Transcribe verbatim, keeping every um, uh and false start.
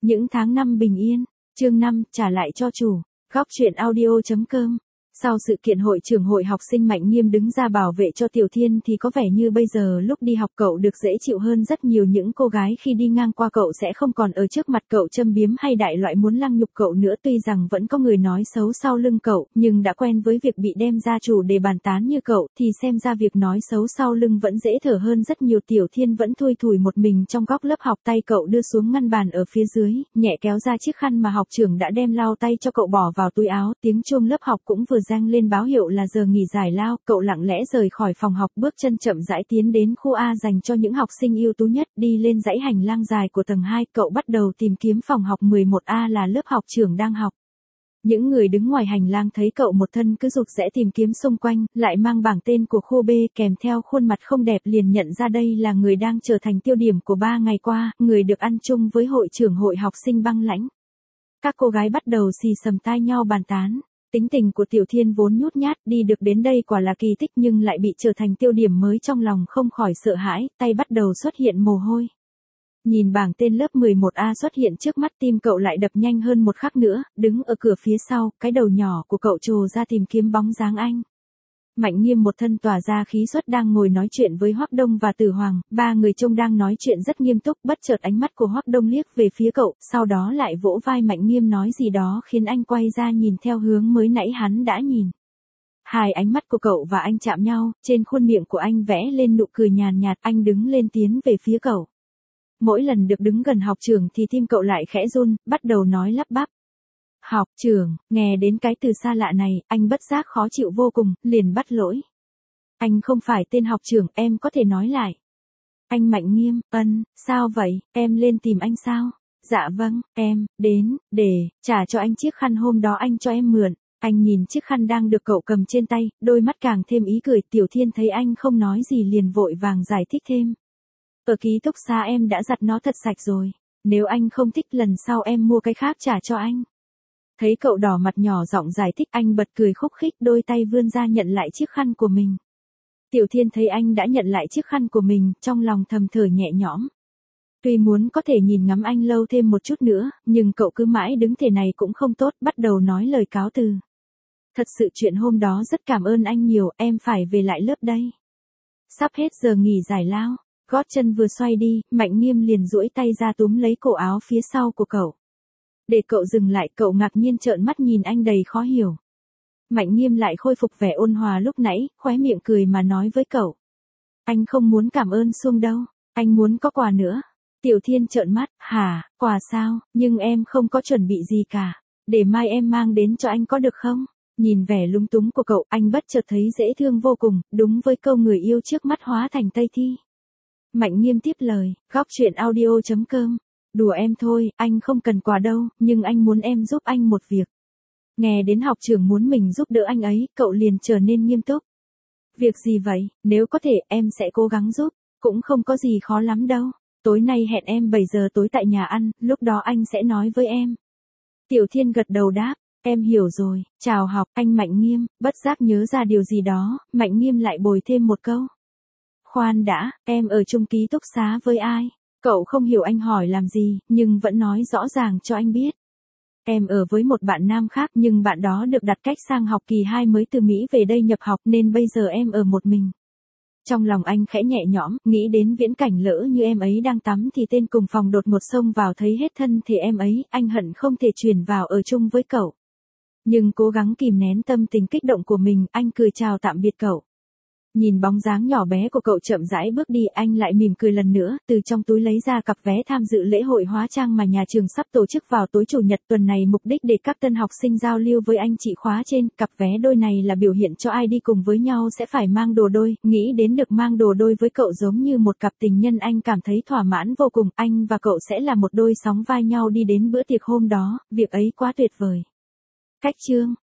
Những tháng năm bình yên. Chương năm, trả lại cho chủ. Góc truyện audio.com. Sau sự kiện hội trưởng hội học sinh Mạnh Nghiêm đứng ra bảo vệ cho Tiểu Thiên thì có vẻ như bây giờ lúc đi học cậu được dễ chịu hơn rất nhiều. Những cô gái khi đi ngang qua cậu sẽ không còn ở trước mặt cậu châm biếm hay đại loại muốn lăng nhục cậu nữa. Tuy rằng vẫn có người nói xấu sau lưng cậu, nhưng đã quen với việc bị đem ra chủ để bàn tán như cậu, thì xem ra việc nói xấu sau lưng vẫn dễ thở hơn rất nhiều. Tiểu Thiên vẫn thui thủi một mình trong góc lớp học, tay cậu đưa xuống ngăn bàn ở phía dưới, nhẹ kéo ra chiếc khăn mà học trưởng đã đem lau tay cho cậu bỏ vào túi áo. Tiếng chuông lớp học cũng vừa rang lên báo hiệu là giờ nghỉ giải lao. Cậu lặng lẽ rời khỏi phòng học, bước chân chậm rãi tiến đến khu A dành cho những học sinh ưu tú nhất. Đi lên dãy hành lang dài của tầng hai, cậu bắt đầu tìm kiếm phòng học mười một A là lớp học trưởng đang học. Những người đứng ngoài hành lang thấy cậu một thân cứ rụt rẽ tìm kiếm xung quanh, lại mang bảng tên của khu B kèm theo khuôn mặt không đẹp, liền nhận ra đây là người đang trở thành tiêu điểm của ba ngày qua, người được ăn chung với hội trưởng hội học sinh băng lãnh. Các cô gái bắt đầu xì xầm tai nhau bàn tán. Tính tình của Tiểu Thiên vốn nhút nhát, đi được đến đây quả là kỳ tích, nhưng lại bị trở thành tiêu điểm mới, trong lòng không khỏi sợ hãi, tay bắt đầu xuất hiện mồ hôi. Nhìn bảng tên lớp mười một A xuất hiện trước mắt, tim cậu lại đập nhanh hơn một khắc nữa. Đứng ở cửa phía sau, cái đầu nhỏ của cậu trồ ra tìm kiếm bóng dáng anh. Mạnh Nghiêm một thân tỏa ra khí xuất đang ngồi nói chuyện với Hoắc Đông và Tử Hoàng, ba người trông đang nói chuyện rất nghiêm túc. Bất chợt ánh mắt của Hoắc Đông liếc về phía cậu, sau đó lại vỗ vai Mạnh Nghiêm nói gì đó khiến anh quay ra nhìn theo hướng mới nãy hắn đã nhìn. Hai ánh mắt của cậu và anh chạm nhau, trên khuôn miệng của anh vẽ lên nụ cười nhàn nhạt, anh đứng lên tiến về phía cậu. Mỗi lần được đứng gần học trưởng thì tim cậu lại khẽ run, bắt đầu nói lắp bắp. Học trưởng, nghe đến cái từ xa lạ này, anh bất giác khó chịu vô cùng, liền bắt lỗi. Anh không phải tên học trưởng, em có thể nói lại. Anh Mạnh Nghiêm, ân, sao vậy, em lên tìm anh sao? Dạ vâng, em, đến, để, trả cho anh chiếc khăn hôm đó anh cho em mượn. Anh nhìn chiếc khăn đang được cậu cầm trên tay, đôi mắt càng thêm ý cười. Tiểu Thiên thấy anh không nói gì liền vội vàng giải thích thêm. Ở ký túc xá em đã giặt nó thật sạch rồi, nếu anh không thích lần sau em mua cái khác trả cho anh. Thấy cậu đỏ mặt nhỏ giọng giải thích, anh bật cười khúc khích, đôi tay vươn ra nhận lại chiếc khăn của mình. Tiểu Thiên thấy anh đã nhận lại chiếc khăn của mình, trong lòng thầm thở nhẹ nhõm. Tuy muốn có thể nhìn ngắm anh lâu thêm một chút nữa, nhưng cậu cứ mãi đứng thế này cũng không tốt, bắt đầu nói lời cáo từ. Thật sự chuyện hôm đó rất cảm ơn anh nhiều, em phải về lại lớp đây. Sắp hết giờ nghỉ giải lao. Gót chân vừa xoay đi, Mạnh Nghiêm liền duỗi tay ra túm lấy cổ áo phía sau của cậu. Để cậu dừng lại, cậu ngạc nhiên trợn mắt nhìn anh đầy khó hiểu. Mạnh Nghiêm lại khôi phục vẻ ôn hòa lúc nãy, khóe miệng cười mà nói với cậu. Anh không muốn cảm ơn Xuông đâu, anh muốn có quà nữa. Tiểu Thiên trợn mắt, hả, quà sao, nhưng em không có chuẩn bị gì cả. Để mai em mang đến cho anh có được không? Nhìn vẻ lúng túng của cậu, anh bất chợt thấy dễ thương vô cùng, đúng với câu người yêu trước mắt hóa thành Tây Thi. Mạnh Nghiêm tiếp lời, góc truyện audio.com. Đùa em thôi, anh không cần quà đâu, nhưng anh muốn em giúp anh một việc. Nghe đến học trưởng muốn mình giúp đỡ anh ấy, cậu liền trở nên nghiêm túc. Việc gì vậy, nếu có thể em sẽ cố gắng giúp, cũng không có gì khó lắm đâu. Tối nay hẹn em bảy giờ tối tại nhà ăn, lúc đó anh sẽ nói với em. Tiểu Thiên gật đầu đáp, em hiểu rồi, chào học, anh Mạnh Nghiêm. Bất giác nhớ ra điều gì đó, Mạnh Nghiêm lại bồi thêm một câu. Khoan đã, em ở chung ký túc xá với ai? Cậu không hiểu anh hỏi làm gì, nhưng vẫn nói rõ ràng cho anh biết. Em ở với một bạn nam khác, nhưng bạn đó được đặt cách sang học kỳ hai mới từ Mỹ về đây nhập học, nên bây giờ em ở một mình. Trong lòng anh khẽ nhẹ nhõm, nghĩ đến viễn cảnh lỡ như em ấy đang tắm thì tên cùng phòng đột ngột xông vào thấy hết thân thể em ấy, anh hận không thể chuyển vào ở chung với cậu. Nhưng cố gắng kìm nén tâm tình kích động của mình, anh cười chào tạm biệt cậu. Nhìn bóng dáng nhỏ bé của cậu chậm rãi bước đi, anh lại mỉm cười lần nữa, từ trong túi lấy ra cặp vé tham dự lễ hội hóa trang mà nhà trường sắp tổ chức vào tối chủ nhật tuần này, mục đích để các tân học sinh giao lưu với anh chị khóa trên. Cặp vé đôi này là biểu hiện cho ai đi cùng với nhau sẽ phải mang đồ đôi, nghĩ đến được mang đồ đôi với cậu giống như một cặp tình nhân, anh cảm thấy thỏa mãn vô cùng, anh và cậu sẽ là một đôi sóng vai nhau đi đến bữa tiệc hôm đó, việc ấy quá tuyệt vời. Cách chương